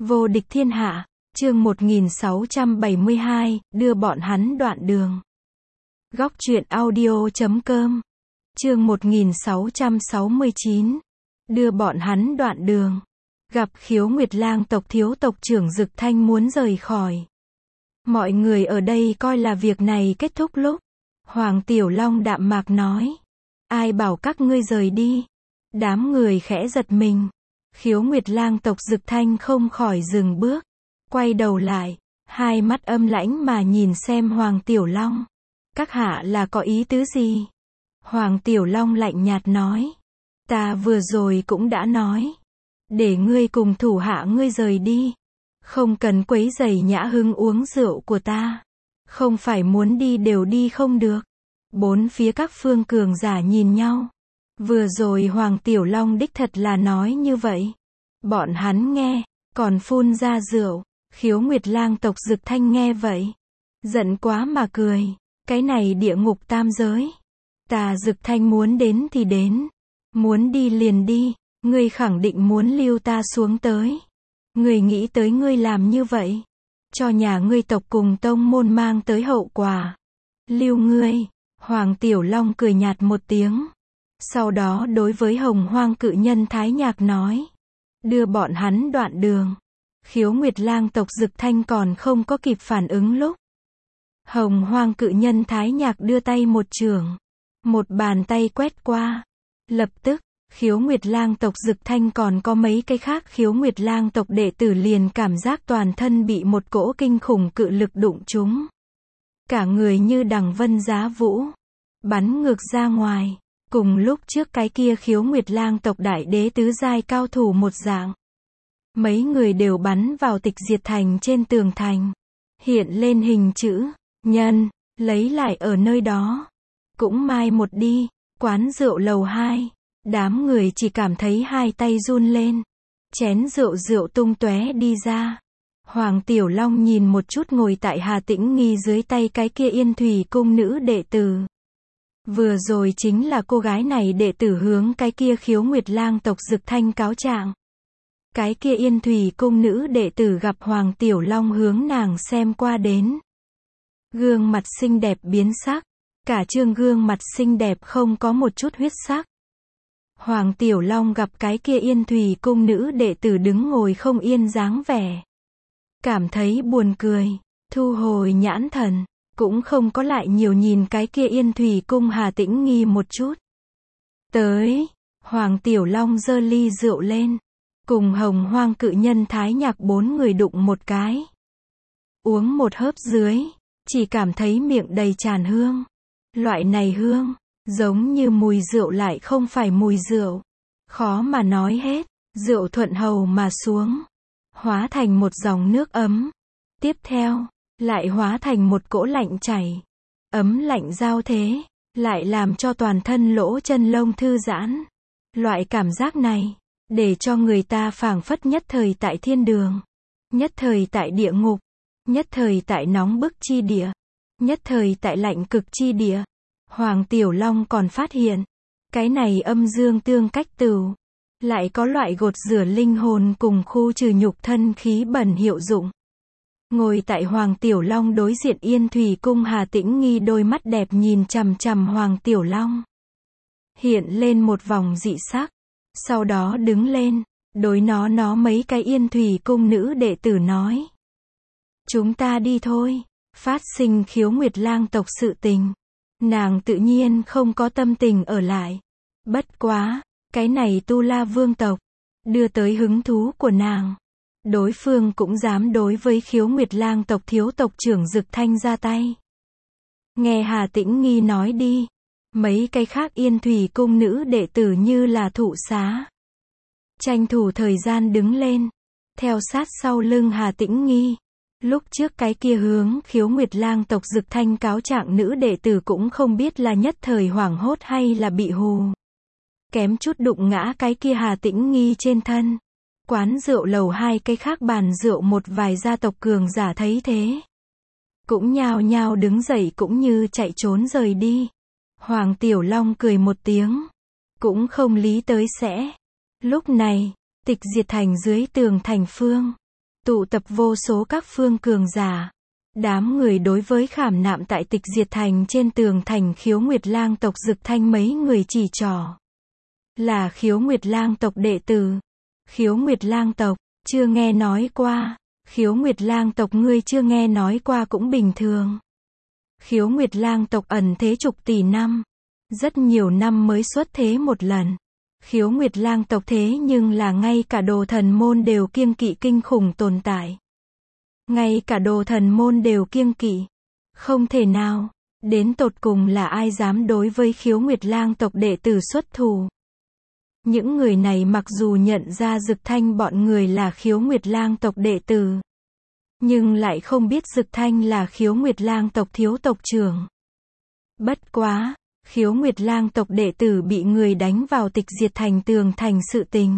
Vô địch thiên hạ, chương 1672, đưa bọn hắn đoạn đường. Góc truyện audio.com, chương 1669, đưa bọn hắn đoạn đường. Gặp Khiếu Nguyệt Lang tộc thiếu tộc trưởng Dực Thanh muốn rời khỏi. Mọi người ở đây coi là việc này kết thúc lúc. Hoàng Tiểu Long đạm mạc nói. Ai bảo các ngươi rời đi? Đám người khẽ giật mình. Khiếu Nguyệt Lang tộc Dực Thanh không khỏi dừng bước. Quay đầu lại. Hai mắt âm lãnh mà nhìn xem Hoàng Tiểu Long. Các hạ là có ý tứ gì? Hoàng Tiểu Long lạnh nhạt nói. Ta vừa rồi cũng đã nói. Để ngươi cùng thủ hạ ngươi rời đi. Không cần quấy rầy nhã hứng uống rượu của ta. Không phải muốn đi đều đi không được. Bốn phía các phương cường giả nhìn nhau. Vừa rồi Hoàng Tiểu Long đích thật là nói như vậy. Bọn hắn nghe, còn phun ra rượu. Khiếu Nguyệt Lang tộc Dực Thanh nghe vậy. Giận quá mà cười. Cái này địa ngục tam giới. Ta Dực Thanh muốn đến thì đến. Muốn đi liền đi. Ngươi khẳng định muốn lưu ta xuống tới. Ngươi nghĩ tới ngươi làm như vậy. Cho nhà ngươi tộc cùng tông môn mang tới hậu quả. Lưu ngươi. Hoàng Tiểu Long cười nhạt một tiếng. Sau đó đối với Hồng Hoang cự nhân Thái Nhạc nói. Đưa bọn hắn đoạn đường. Khiếu Nguyệt Lang tộc Dực Thanh còn không có kịp phản ứng lúc. Hồng Hoang cự nhân Thái Nhạc đưa tay một chưởng. Một bàn tay quét qua. Lập tức, Khiếu Nguyệt Lang tộc Dực Thanh còn có mấy cái khác Khiếu Nguyệt Lang tộc đệ tử liền cảm giác toàn thân bị một cỗ kinh khủng cự lực đụng trúng. Cả người như đằng vân giá vũ. Bắn ngược ra ngoài. Cùng lúc trước cái kia Khiếu Nguyệt Lang tộc đại đế tứ giai cao thủ một dạng. Mấy người đều bắn vào Tịch Diệt Thành trên tường thành. Hiện lên hình chữ, nhân, lấy lại ở nơi đó. Cũng mai một đi, quán rượu lầu 2. Đám người chỉ cảm thấy hai tay run lên. Chén rượu tung tóe đi ra. Hoàng Tiểu Long nhìn một chút ngồi tại Hà Tĩnh Nghi dưới tay cái kia Yên Thủy cung nữ đệ tử. Vừa rồi chính là cô gái này đệ tử hướng cái kia Khiếu Nguyệt Lang tộc Dực Thanh cáo trạng. Cái kia Yên Thủy cung nữ đệ tử gặp Hoàng Tiểu Long hướng nàng xem qua đến. Gương mặt xinh đẹp biến sắc. Cả trương gương mặt xinh đẹp không có một chút huyết sắc. Hoàng Tiểu Long gặp cái kia Yên Thủy cung nữ đệ tử đứng ngồi không yên dáng vẻ. Cảm thấy buồn cười. Thu hồi nhãn thần. Cũng không có lại nhiều nhìn cái kia Yên Thủy cung Hà Tĩnh Nghi một chút. Tới. Hoàng Tiểu Long giơ ly rượu lên. Cùng Hồng Hoang cự nhân Thái Nhạc bốn người đụng một cái. Uống một hớp dưới. Chỉ cảm thấy miệng đầy tràn hương. Loại này hương. Giống như mùi rượu lại không phải mùi rượu. Khó mà nói hết. Rượu thuận hầu mà xuống. Hóa thành một dòng nước ấm. Tiếp theo. Lại hóa thành một cỗ lạnh chảy. Ấm lạnh giao thế. Lại làm cho toàn thân lỗ chân lông thư giãn. Loại cảm giác này. Để cho người ta phảng phất nhất thời tại thiên đường. Nhất thời tại địa ngục. Nhất thời tại nóng bức chi địa. Nhất thời tại lạnh cực chi địa. Hoàng Tiểu Long còn phát hiện. Cái này âm dương tương cách tửu. Lại có loại gột rửa linh hồn cùng khu trừ nhục thân khí bẩn hiệu dụng. Ngồi tại Hoàng Tiểu Long đối diện Yên Thủy cung Hà Tĩnh Nghi đôi mắt đẹp nhìn chằm chằm Hoàng Tiểu Long. Hiện lên một vòng dị sắc. Sau đó đứng lên. Đối nó mấy cái Yên Thủy cung nữ đệ tử nói. Chúng ta đi thôi. Phát sinh Khiếu Nguyệt Lang tộc sự tình. Nàng tự nhiên không có tâm tình ở lại. Bất quá. Cái này Tu La Vương tộc. Đưa tới hứng thú của nàng. Đối phương cũng dám đối với Khiếu Nguyệt Lang tộc thiếu tộc trưởng Dực Thanh ra tay. Nghe Hà Tĩnh Nghi nói đi. Mấy cái khác Yên Thủy cung nữ đệ tử như là thụ xá. Tranh thủ thời gian đứng lên. Theo sát sau lưng Hà Tĩnh Nghi. Lúc trước cái kia hướng Khiếu Nguyệt Lang tộc Dực Thanh cáo trạng nữ đệ tử cũng không biết là nhất thời hoảng hốt hay là bị hù. Kém chút đụng ngã cái kia Hà Tĩnh Nghi trên thân. Quán rượu lầu 2 cái khác bàn rượu một vài gia tộc cường giả thấy thế. Cũng nhao nhao đứng dậy cũng như chạy trốn rời đi. Hoàng Tiểu Long cười một tiếng. Cũng không lý tới sẽ. Lúc này, Tịch Diệt Thành dưới tường thành phương. tụ tập vô số các phương cường giả. Đám người đối với khảm nạm tại Tịch Diệt Thành trên tường thành Khiếu Nguyệt Lang tộc Dực Thanh mấy người chỉ trỏ. Là Khiếu Nguyệt Lang tộc đệ tử. Khiếu Nguyệt Lang tộc, chưa nghe nói qua. Khiếu Nguyệt Lang tộc ngươi chưa nghe nói qua cũng bình thường. Khiếu Nguyệt Lang tộc ẩn thế chục tỷ năm. Rất nhiều năm mới xuất thế một lần. Khiếu Nguyệt Lang tộc thế nhưng là ngay cả đồ thần môn đều kiêng kỵ kinh khủng tồn tại. Ngay cả đồ thần môn đều kiêng kỵ. Không thể nào, đến tột cùng là ai dám đối với Khiếu Nguyệt Lang tộc đệ tử xuất thủ. Những người này mặc dù nhận ra Dực Thanh bọn người là Khiếu Nguyệt Lang tộc đệ tử, nhưng lại không biết Dực Thanh là Khiếu Nguyệt Lang tộc thiếu tộc trưởng. Bất quá, Khiếu Nguyệt Lang tộc đệ tử bị người đánh vào Tịch Diệt Thành tường thành sự tình.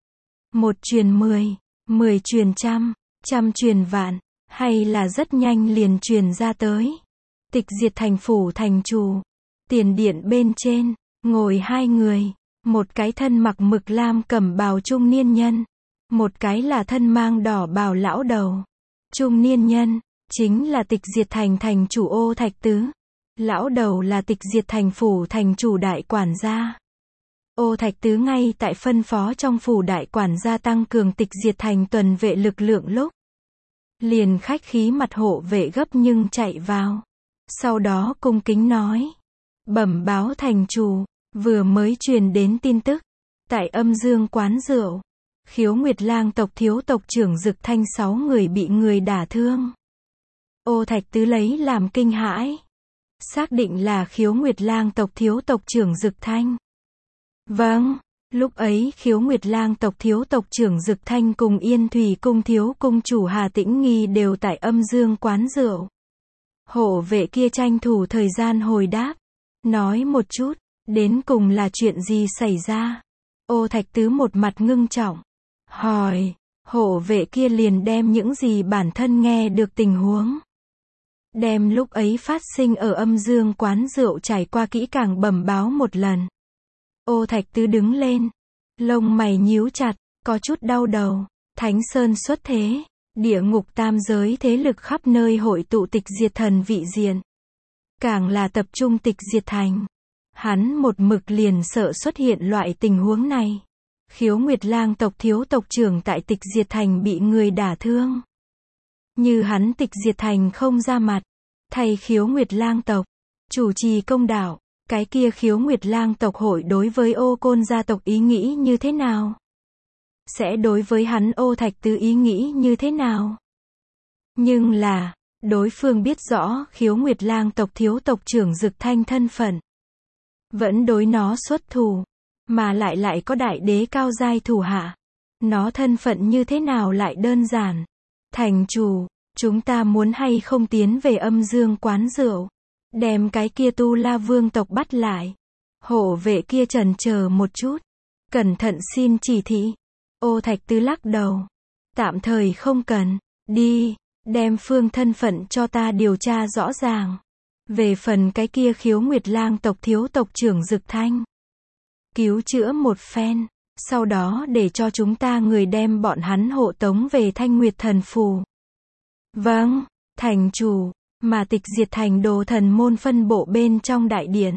1 truyền 10, 10 truyền trăm, trăm truyền vạn, hay là rất nhanh liền truyền ra tới. Tịch Diệt Thành phủ thành chủ, tiền điện bên trên, ngồi 2 người, một cái thân mặc mực lam cẩm bào trung niên nhân, một cái là thân mang đỏ bào lão đầu. Trung niên nhân, chính là Tịch Diệt Thành thành chủ Ô Thạch Tứ. Lão đầu là Tịch Diệt Thành phủ thành chủ đại quản gia. Ô Thạch Tứ ngay tại phân phó trong phủ đại quản gia tăng cường Tịch Diệt Thành tuần vệ lực lượng lúc. Liền khách khí mặt hộ vệ gấp nhưng chạy vào. Sau đó cung kính nói. Bẩm báo thành chủ, vừa mới truyền đến tin tức. Tại Âm Dương quán rượu, Khiếu Nguyệt Lang tộc thiếu tộc trưởng Dực Thanh 6 người bị người đả thương. Ô Thạch Tứ lấy làm kinh hãi. Xác định là Khiếu Nguyệt Lang tộc thiếu tộc trưởng Dực Thanh. Vâng, lúc ấy Khiếu Nguyệt Lang tộc thiếu tộc trưởng Dực Thanh cùng Yên Thủy cung thiếu cung chủ Hà Tĩnh Nghi đều tại Âm Dương quán rượu. Hộ vệ kia tranh thủ thời gian hồi đáp. Nói một chút, đến cùng là chuyện gì xảy ra? Ô Thạch Tứ một mặt ngưng trọng. Hỏi, hộ vệ kia liền đem những gì bản thân nghe được tình huống. Đem lúc ấy phát sinh ở Âm Dương quán rượu trải qua kỹ càng bẩm báo một lần. Ô Thạch Tứ đứng lên. Lông mày nhíu chặt, có chút đau đầu. Thánh Sơn xuất thế. Địa ngục tam giới thế lực khắp nơi hội tụ Tịch Diệt Thần vị diện. Càng là tập trung Tịch Diệt Thành. Hắn một mực liền sợ xuất hiện loại tình huống này. Khiếu Nguyệt Lang tộc thiếu tộc trưởng tại Tịch Diệt Thành bị người đả thương. Như hắn Tịch Diệt Thành không ra mặt, thay Khiếu Nguyệt Lang tộc chủ trì công đạo, cái kia Khiếu Nguyệt Lang tộc hội đối với Ô Côn gia tộc ý nghĩ như thế nào? Sẽ đối với hắn Ô Thạch Tứ ý nghĩ như thế nào? Nhưng là, đối phương biết rõ Khiếu Nguyệt Lang tộc thiếu tộc trưởng Dực Thanh thân phận, vẫn đối nó xuất thủ, mà lại có đại đế cao giai thủ hạ. Nó thân phận như thế nào lại đơn giản? Thành chủ, chúng ta muốn hay không tiến về Âm Dương quán rượu, đem cái kia Tu La Vương tộc bắt lại. Hộ vệ kia chần chờ một chút, cẩn thận xin chỉ thị. Ô Thạch Tứ lắc đầu. Tạm thời không cần, đi, đem phương thân phận cho ta điều tra rõ ràng. Về phần cái kia Khiếu Nguyệt Lang tộc thiếu tộc trưởng Dực Thanh, cứu chữa một phen, sau đó để cho chúng ta người đem bọn hắn hộ tống về Thanh Nguyệt Thần Phù. Vâng, thành chủ. Mà Tịch Diệt Thành đồ thần môn phân bộ bên trong đại điện.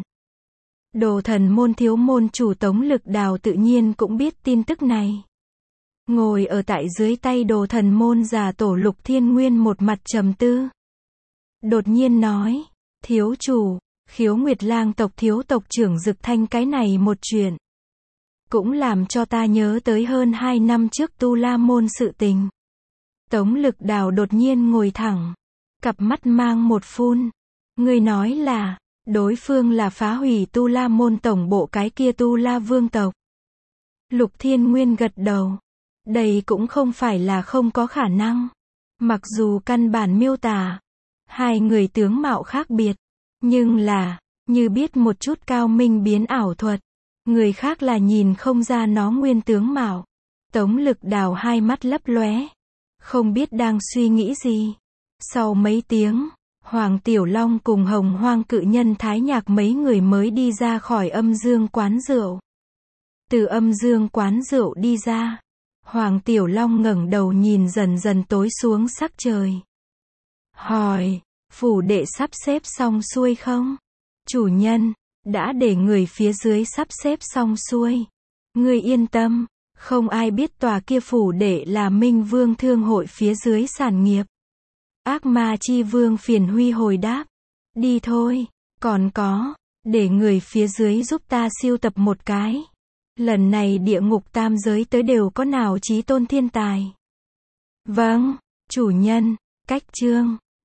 Đồ thần môn thiếu môn chủ Tống Lực Đào tự nhiên cũng biết tin tức này. Ngồi ở tại dưới tay đồ thần môn già tổ Lục Thiên Nguyên một mặt trầm tư. Đột nhiên nói, thiếu chủ, Khiếu Nguyệt Lang tộc thiếu tộc trưởng Dực Thanh cái này một chuyện. Cũng làm cho ta nhớ tới hơn 2 năm trước Tu La môn sự tình. Tống Lực Đào đột nhiên ngồi thẳng. Cặp mắt mang một phun. Ngươi nói là, đối phương là phá hủy Tu La môn tổng bộ cái kia Tu La vương tộc. Lục Thiên Nguyên gật đầu. Đây cũng không phải là không có khả năng. Mặc dù căn bản miêu tả, hai người tướng mạo khác biệt. Nhưng là, như biết một chút cao minh biến ảo thuật. Người khác là nhìn không ra nó nguyên tướng mạo. Tống Lực Đào hai mắt lấp lóe. Không biết đang suy nghĩ gì. Sau mấy tiếng, Hoàng Tiểu Long cùng Hồng Hoang cự nhân Thái Nhạc mấy người mới đi ra khỏi Âm Dương quán rượu. Từ Âm Dương quán rượu đi ra, Hoàng Tiểu Long ngẩng đầu nhìn dần dần tối xuống sắc trời. Hỏi, phủ đệ sắp xếp xong xuôi không? Chủ nhân, đã để người phía dưới sắp xếp xong xuôi. Ngươi yên tâm, không ai biết tòa kia phủ đệ là Minh Vương thương hội phía dưới sản nghiệp. Ác ma chi vương Phiền Huy hồi đáp. Đi thôi, còn có, để người phía dưới giúp ta siêu tập một cái. Lần này địa ngục tam giới tới đều có nào chí tôn thiên tài. Vâng, chủ nhân, cách chương.